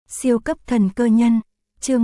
Siêu cấp thần cơ nhân, chương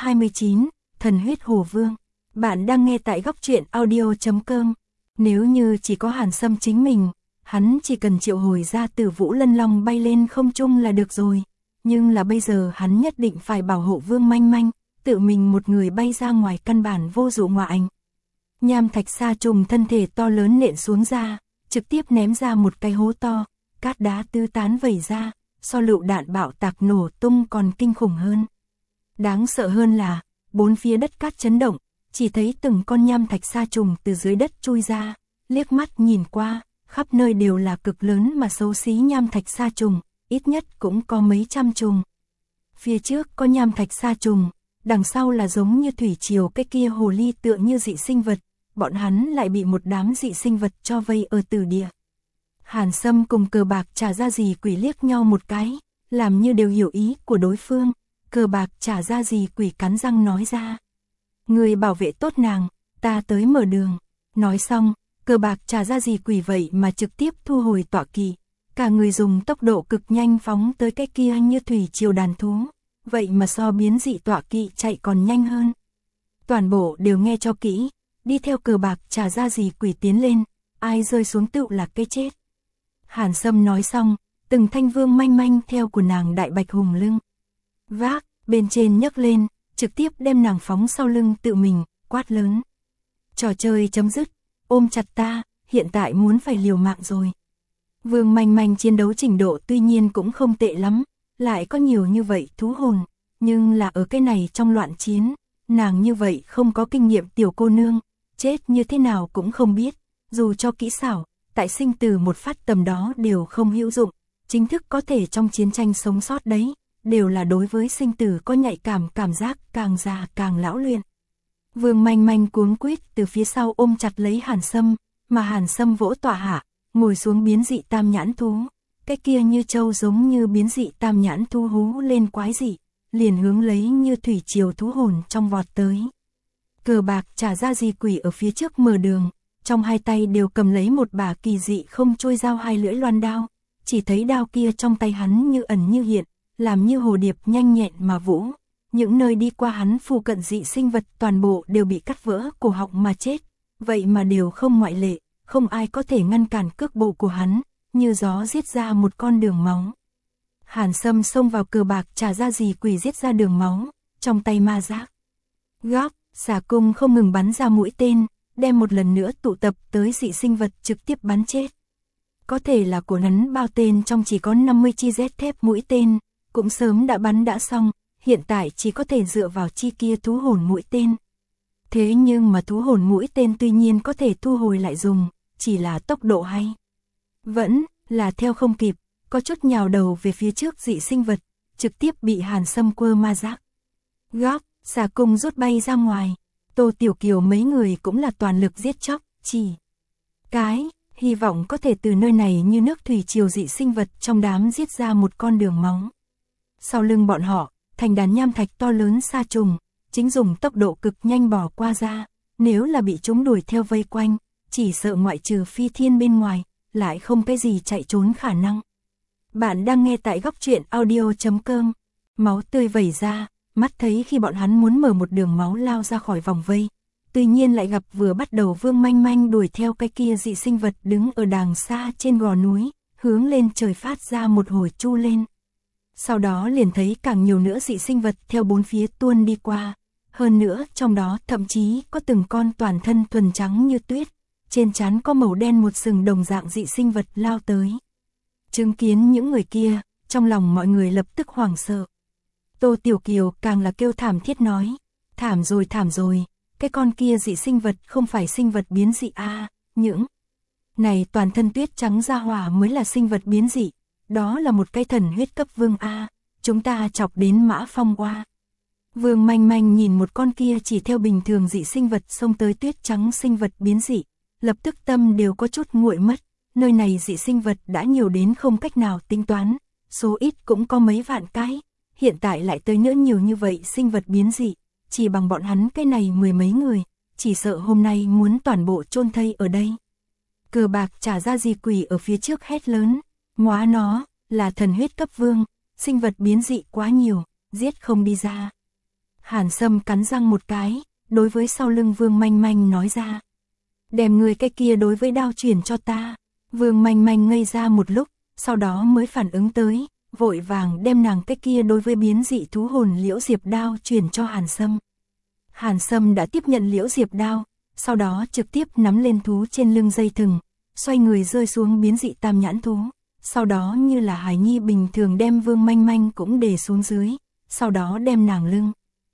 129, thần huyết hồ vương. Bạn đang nghe tại góc truyện audio.com. Nếu như chỉ có Hàn Sâm chính mình, hắn chỉ cần triệu hồi ra Tử Vũ Lân Long bay lên không trung là được rồi. Nhưng là bây giờ hắn nhất định phải bảo hộ Vương Manh Manh, tự mình một người bay ra ngoài căn bản vô dụng ngoại ảnh. Nham thạch sa trùng thân thể to lớn nện xuống ra, trực tiếp ném ra một cái hố to, cát đá tứ tán vẩy ra, so lựu đạn bạo tạc nổ tung còn kinh khủng hơn. Đáng sợ hơn là, bốn phía đất cát chấn động, chỉ thấy từng con nham thạch sa trùng từ dưới đất chui ra, liếc mắt nhìn qua, khắp nơi đều là cực lớn mà xấu xí nham thạch sa trùng, ít nhất cũng có mấy trăm trùng. Phía trước có nham thạch sa trùng, đằng sau là giống như thủy triều cái kia hồ ly tựa như dị sinh vật, bọn hắn lại bị một đám dị sinh vật cho vây ở tử địa. Hàn Sâm cùng Cờ Bạc Trả Ra Gì Quỷ liếc nhau một cái, làm như đều hiểu ý của đối phương. Cờ Bạc Trả Ra Gì Quỷ cắn răng nói ra: người bảo vệ tốt nàng, ta tới mở đường. Nói xong, Cờ Bạc Trả Ra Gì Quỷ vậy mà trực tiếp thu hồi tọa kỵ, cả người dùng tốc độ cực nhanh phóng tới cái kia như thủy triều đàn thú, vậy mà so biến dị tọa kỵ chạy còn nhanh hơn. Toàn bộ đều nghe cho kỹ, đi theo Cờ Bạc Trả Ra Gì Quỷ tiến lên, ai rơi xuống tựu là cái chết. Hàn Sâm nói xong, từng thanh Vương Manh Manh theo của nàng đại bạch hùng lưng vác, bên trên nhấc lên, trực tiếp đem nàng phóng sau lưng tự mình, quát lớn: trò chơi chấm dứt, ôm chặt ta, hiện tại muốn phải liều mạng rồi. Vương Manh Manh chiến đấu trình độ tuy nhiên cũng không tệ lắm, lại có nhiều như vậy thú hồn, nhưng là ở cái này trong loạn chiến, nàng như vậy không có kinh nghiệm tiểu cô nương, chết như thế nào cũng không biết, dù cho kỹ xảo, tại sinh từ một phát tầm đó đều không hữu dụng, chính thức có thể trong chiến tranh sống sót đấy, đều là đối với sinh tử có nhạy cảm giác, càng già càng lão luyện. Vương Manh Manh cuống quýt từ phía sau ôm chặt lấy Hàn Sâm, mà Hàn Sâm vỗ tọa hạ, ngồi xuống biến dị tam nhãn thú, cái kia như trâu giống như biến dị tam nhãn thú hú lên quái dị, liền hướng lấy như thủy triều thú hồn trong vọt tới. Cờ Bạc Trả Ra Gì Quỷ ở phía trước mở đường, trong hai tay đều cầm lấy một bả kỳ dị không trôi dao hai lưỡi loan đao, chỉ thấy đao kia trong tay hắn như ẩn như hiện, làm như hồ điệp nhanh nhẹn mà vũ, những nơi đi qua hắn phụ cận dị sinh vật toàn bộ đều bị cắt vỡ cổ họng mà chết, vậy mà đều không ngoại lệ, không ai có thể ngăn cản cước bộ của hắn, như gió giết ra một con đường máu. Hàn Sâm xông vào Cờ Bạc Trả Ra Gì Quỷ giết ra đường máu, trong tay ma giác góc, xà cung không ngừng bắn ra mũi tên, đem một lần nữa tụ tập tới dị sinh vật trực tiếp bắn chết. Có thể là của hắn bao tên trong chỉ có 50 chi Z thép mũi tên, cũng sớm đã bắn đã xong, hiện tại chỉ có thể dựa vào chi kia thú hồn mũi tên. Thế nhưng mà thú hồn mũi tên tuy nhiên có thể thu hồi lại dùng, chỉ là tốc độ hay vẫn là theo không kịp, có chút nhào đầu về phía trước dị sinh vật, trực tiếp bị Hàn Sâm quơ ma giác góc, xà cung rút bay ra ngoài. Tô Tiểu Kiều mấy người cũng là toàn lực giết chóc, chỉ cái hy vọng có thể từ nơi này như nước thủy triều dị sinh vật trong đám giết ra một con đường máu. Sau lưng bọn họ, thành đàn nham thạch to lớn sa trùng, chính dùng tốc độ cực nhanh bỏ qua ra, nếu là bị chúng đuổi theo vây quanh, chỉ sợ ngoại trừ phi thiên bên ngoài, lại không cái gì chạy trốn khả năng. Bạn đang nghe tại góc truyện audio.com, máu tươi vẩy ra, mắt thấy khi bọn hắn muốn mở một đường máu lao ra khỏi vòng vây, tuy nhiên lại gặp vừa bắt đầu Vương Manh Manh đuổi theo cái kia dị sinh vật đứng ở đàng xa trên gò núi, hướng lên trời phát ra một hồi chu lên. Sau đó liền thấy càng nhiều nữa dị sinh vật theo bốn phía tuôn đi qua, hơn nữa trong đó thậm chí có từng con toàn thân thuần trắng như tuyết, trên trán có màu đen một sừng đồng dạng dị sinh vật lao tới. Chứng kiến những người kia, trong lòng mọi người lập tức hoảng sợ. Tô Tiểu Kiều càng là kêu thảm thiết nói: thảm rồi, cái con kia dị sinh vật không phải sinh vật biến dị a, những này toàn thân tuyết trắng ra hỏa mới là sinh vật biến dị, đó là một cái thần huyết cấp vương a, chúng ta chọc đến Mã Phong qua. Vương Manh Manh nhìn một con kia chỉ theo bình thường dị sinh vật xông tới tuyết trắng sinh vật biến dị, lập tức tâm đều có chút nguội mất, nơi này dị sinh vật đã nhiều đến không cách nào tính toán, số ít cũng có mấy vạn cái. Hiện tại lại tới nữa nhiều như vậy sinh vật biến dị, chỉ bằng bọn hắn cái này mười mấy người, chỉ sợ hôm nay muốn toàn bộ chôn thây ở đây. Cờ Bạc Trả Ra Gì Quỷ ở phía trước hét lớn: ngóa nó, là thần huyết cấp vương, sinh vật biến dị quá nhiều, giết không đi ra. Hàn Sâm cắn răng một cái, đối với sau lưng Vương Manh Manh nói ra. Đem người cái kia đối với đao chuyển cho ta. Vương Manh Manh ngây ra một lúc, sau đó mới phản ứng tới, vội vàng đem nàng cái kia đối với biến dị thú hồn liễu diệp đao chuyển cho Hàn Sâm. Hàn Sâm đã tiếp nhận liễu diệp đao, sau đó trực tiếp nắm lên thú trên lưng dây thừng, xoay người rơi xuống biến dị tam nhãn thú, sau đó như là hài nhi bình thường đem Vương Manh Manh cũng để xuống dưới, sau đó đem nàng lưng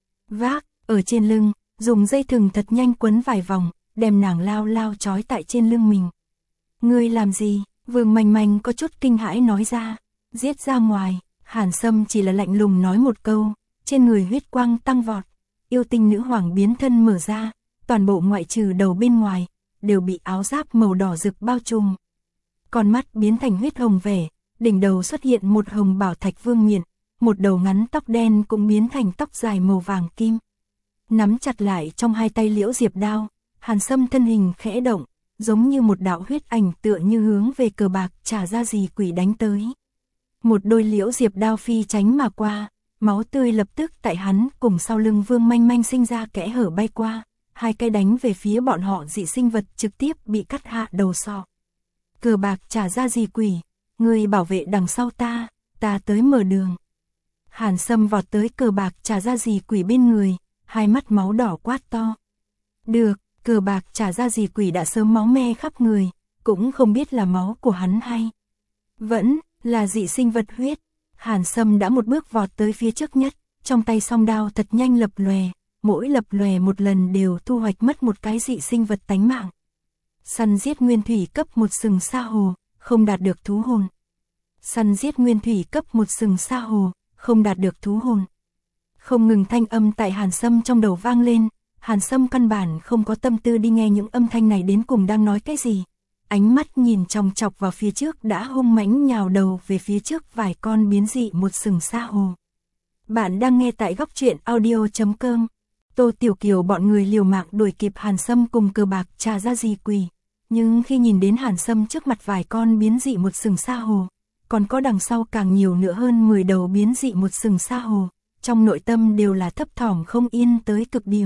vác ở trên lưng, dùng dây thừng thật nhanh quấn vài vòng, đem nàng lao lao trói tại trên lưng mình. Ngươi làm gì? Vương Manh Manh có chút kinh hãi nói ra. Giết ra ngoài. Hàn Sâm chỉ là lạnh lùng nói một câu, trên người huyết quang tăng vọt, yêu tinh nữ hoàng biến thân mở ra, toàn bộ ngoại trừ đầu bên ngoài đều bị áo giáp màu đỏ rực bao trùm. Con mắt biến thành huyết hồng vẻ, đỉnh đầu xuất hiện một hồng bảo thạch vương miện, một đầu ngắn tóc đen cũng biến thành tóc dài màu vàng kim. Nắm chặt lại trong hai tay liễu diệp đao, Hàn Sâm thân hình khẽ động, giống như một đạo huyết ảnh tựa như hướng về cờ bạc trả ra gì quỷ đánh tới. Một đôi liễu diệp đao phi tránh mà qua, máu tươi lập tức tại hắn cùng sau lưng Vương Manh Manh sinh ra kẽ hở bay qua, hai cây đánh về phía bọn họ dị sinh vật trực tiếp bị cắt hạ đầu sọ. Cờ bạc trả ra gì quỷ, người bảo vệ đằng sau ta tới mở đường. Hàn Sâm vọt tới cờ bạc trả ra gì quỷ bên người, hai mắt máu đỏ quát to. Được, cờ bạc trả ra gì quỷ đã sớm máu me khắp người, cũng không biết là máu của hắn hay vẫn là dị sinh vật huyết. Hàn Sâm đã một bước vọt tới phía trước nhất, trong tay song đao thật nhanh lập lòe, mỗi lập lòe một lần đều thu hoạch mất một cái dị sinh vật tánh mạng. Săn giết nguyên thủy cấp một sừng sa hồ, không đạt được thú hồn. Săn giết nguyên thủy cấp một sừng sa hồ, không đạt được thú hồn. Không ngừng thanh âm tại Hàn Sâm trong đầu vang lên, Hàn Sâm căn bản không có tâm tư đi nghe những âm thanh này đến cùng đang nói cái gì. Ánh mắt nhìn chòng chọc vào phía trước đã hung mãnh nhào đầu về phía trước vài con biến dị một sừng sa hồ. Bạn đang nghe tại góc truyện audio.com. Tô Tiểu Kiều bọn người liều mạng đuổi kịp Hàn Sâm cùng cờ bạc trả ra gì quỷ. Nhưng khi nhìn đến Hàn Sâm trước mặt vài con biến dị một sừng sa hồ, còn có đằng sau càng nhiều nữa hơn 10 đầu biến dị một sừng sa hồ, trong nội tâm đều là thấp thỏm không yên tới cực điểm.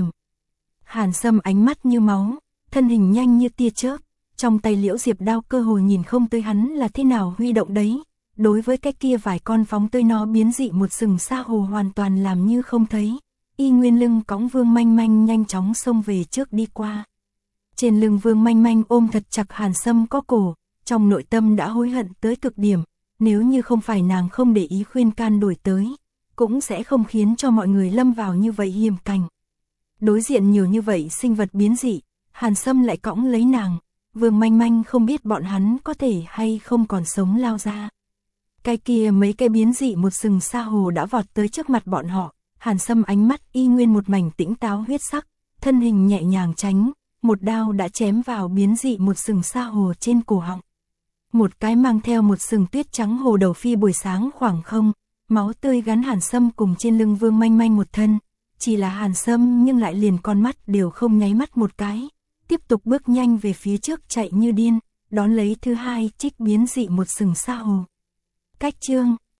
Hàn Sâm ánh mắt như máu, thân hình nhanh như tia chớp, trong tay liễu diệp đao cơ hồ nhìn không tới hắn là thế nào huy động đấy. Đối với cái kia vài con phóng tới nó biến dị một sừng sa hồ hoàn toàn làm như không thấy. Y nguyên lưng cõng Vương Manh Manh nhanh chóng xông về trước đi qua. Trên lưng Vương Manh Manh ôm thật chặt Hàn Sâm có cổ, trong nội tâm đã hối hận tới cực điểm, nếu như không phải nàng không để ý khuyên can đổi tới, cũng sẽ không khiến cho mọi người lâm vào như vậy hiểm cảnh. Đối diện nhiều như vậy sinh vật biến dị, Hàn Sâm lại cõng lấy nàng, Vương Manh Manh không biết bọn hắn có thể hay không còn sống lao ra. Cái kia mấy cái biến dị một sừng sa hồ đã vọt tới trước mặt bọn họ, Hàn Sâm ánh mắt y nguyên một mảnh tĩnh táo huyết sắc, thân hình nhẹ nhàng tránh, một đao đã chém vào biến dị một sừng sa hồ trên cổ họng. Một cái mang theo một sừng tuyết trắng hồ đầu phi buổi sáng khoảng không, máu tươi gắn Hàn Sâm cùng trên lưng Vương Manh Manh một thân, chỉ là Hàn Sâm nhưng lại liền con mắt đều không nháy mắt một cái, tiếp tục bước nhanh về phía trước chạy như điên, đón lấy thứ hai trích biến dị một sừng sa hồ. Cách chương